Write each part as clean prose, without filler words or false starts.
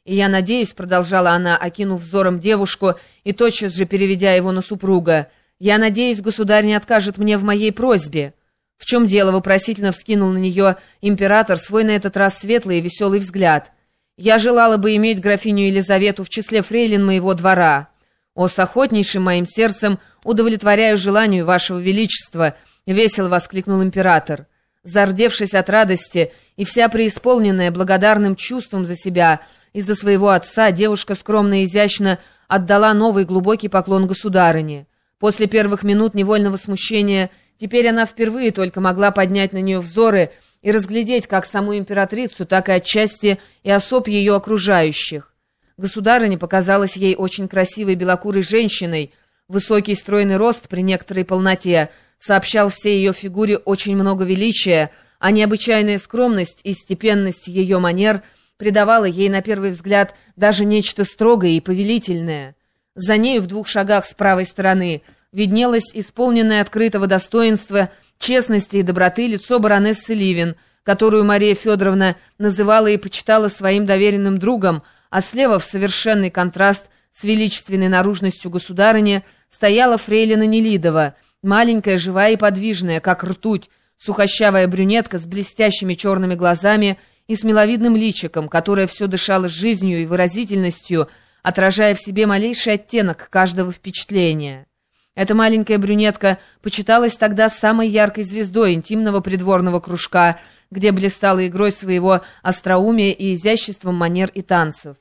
И я надеюсь, — продолжала она, окинув взором девушку и тотчас же переведя его на супруга, — я надеюсь, государь не откажет мне в моей просьбе. В чем дело? — вопросительно вскинул на нее император свой на этот раз светлый и веселый взгляд. Я желала бы иметь графиню Елизавету в числе фрейлин моего двора. О, с охотнейшим моим сердцем удовлетворяю желанию вашего величества, — весело воскликнул император. Зардевшись от радости и вся преисполненная благодарным чувством за себя и за своего отца, девушка скромно и изящно отдала новый глубокий поклон государыне. После первых минут невольного смущения теперь она впервые только могла поднять на нее взоры и разглядеть как саму императрицу, так и отчасти и особ ее окружающих. Государыня показалась ей очень красивой белокурой женщиной. Высокий стройный рост при некоторой полноте сообщал всей ее фигуре очень много величия, а необычайная скромность и степенность ее манер придавала ей на первый взгляд даже нечто строгое и повелительное. За нею в 2 шагах с правой стороны виднелось исполненное открытого достоинства, честности и доброты лицо баронессы Ливен, которую Мария Федоровна называла и почитала своим доверенным другом, а слева, в совершенный контраст с величественной наружностью государыни, стояла фрейлина Нелидова, маленькая, живая и подвижная, как ртуть, сухощавая брюнетка с блестящими черными глазами и с миловидным личиком, которое все дышало жизнью и выразительностью, отражая в себе малейший оттенок каждого впечатления. Эта маленькая брюнетка почиталась тогда самой яркой звездой интимного придворного кружка, где блистала игрой своего остроумия и изяществом манер и танцев.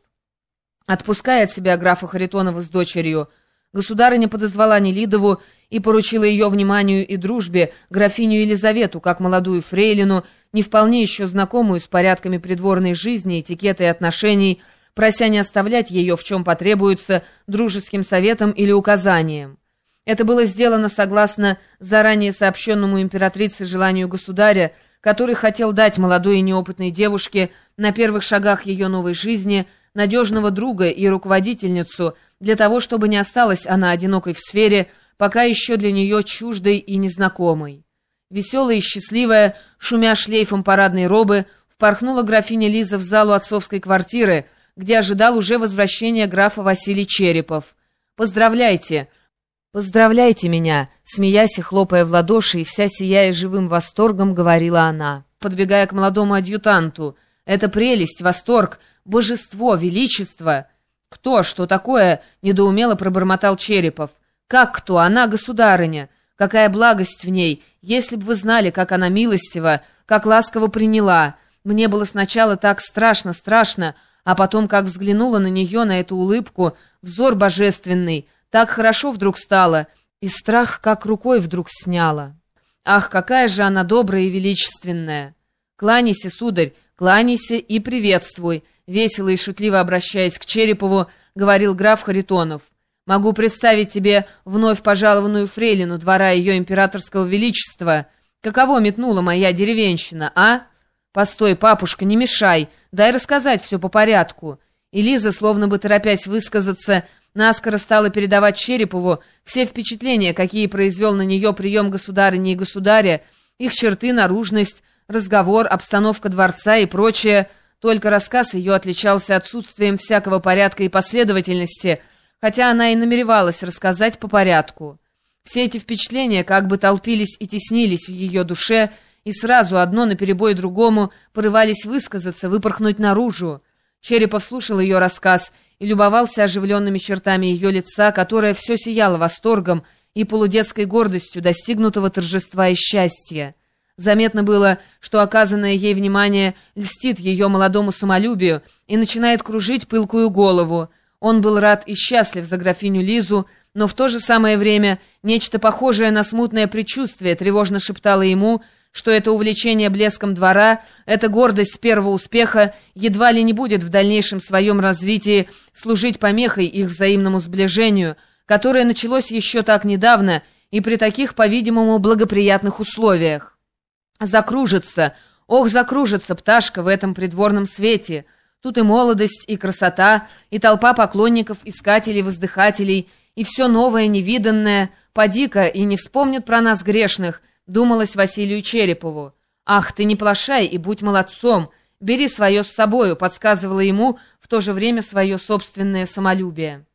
Отпуская от себя графа Харитонова с дочерью, государыня подозвала Нелидову и поручила ее вниманию и дружбе графиню Елизавету, как молодую фрейлину, не вполне еще знакомую с порядками придворной жизни, этикета и отношений, прося не оставлять ее, в чем потребуется, дружеским советом или указанием. Это было сделано согласно заранее сообщенному императрице желанию государя, который хотел дать молодой и неопытной девушке на первых шагах ее новой жизни надежного друга и руководительницу, для того, чтобы не осталась она одинокой в сфере, пока еще для нее чуждой и незнакомой. Веселая и счастливая, шумя шлейфом парадной робы, впорхнула графиня Лиза в залу отцовской квартиры, где ожидал уже возвращения графа Василий Черепов. «Поздравляйте! Поздравляйте меня!» Смеясь и хлопая в ладоши и вся сияя живым восторгом, говорила она, подбегая к молодому адъютанту. «Это прелесть, восторг, божество, величество!» «Кто? Что такое?» — недоумело пробормотал Черепов. «Как кто? Она государыня. Какая благость в ней! Если бы вы знали, как она милостива, как ласково приняла. Мне было сначала так страшно, а потом, как взглянула на нее, на эту улыбку, взор божественный, так хорошо вдруг стало, и страх как рукой вдруг сняла. Ах, какая же она добрая и величественная! Кланяйся, сударь, кланяйся и приветствуй!» Весело и шутливо обращаясь к Черепову, говорил граф Харитонов. «Могу представить тебе вновь пожалованную фрейлину двора ее императорского величества. Каково метнула моя деревенщина, а? Постой, папушка, не мешай, дай рассказать все по порядку». И Лиза, словно бы торопясь высказаться, наскоро стала передавать Черепову все впечатления, какие произвел на нее прием государыни и государя, их черты, наружность, разговор, обстановка дворца и прочее. Только рассказ ее отличался отсутствием всякого порядка и последовательности, хотя она и намеревалась рассказать по порядку. Все эти впечатления как бы толпились и теснились в ее душе, и сразу одно наперебой другому порывались высказаться, выпорхнуть наружу. Черепов слушал ее рассказ и любовался оживленными чертами ее лица, которое все сияло восторгом и полудетской гордостью достигнутого торжества и счастья. Заметно было, что оказанное ей внимание льстит ее молодому самолюбию и начинает кружить пылкую голову. Он был рад и счастлив за графиню Лизу, но в то же самое время нечто похожее на смутное предчувствие тревожно шептало ему, что это увлечение блеском двора, эта гордость первого успеха едва ли не будет в дальнейшем своем развитии служить помехой их взаимному сближению, которое началось еще так недавно и при таких, по-видимому, благоприятных условиях. Закружится, ох, закружится пташка в этом придворном свете. Тут и молодость, и красота, и толпа поклонников, искателей, воздыхателей, и все новое, невиданное. Поди-ка, и не вспомнят про нас грешных, думалось Василию Черепову. Ах, ты не плашай и будь молодцом, «Бери свое с собою», — подсказывало ему в то же время свое собственное самолюбие.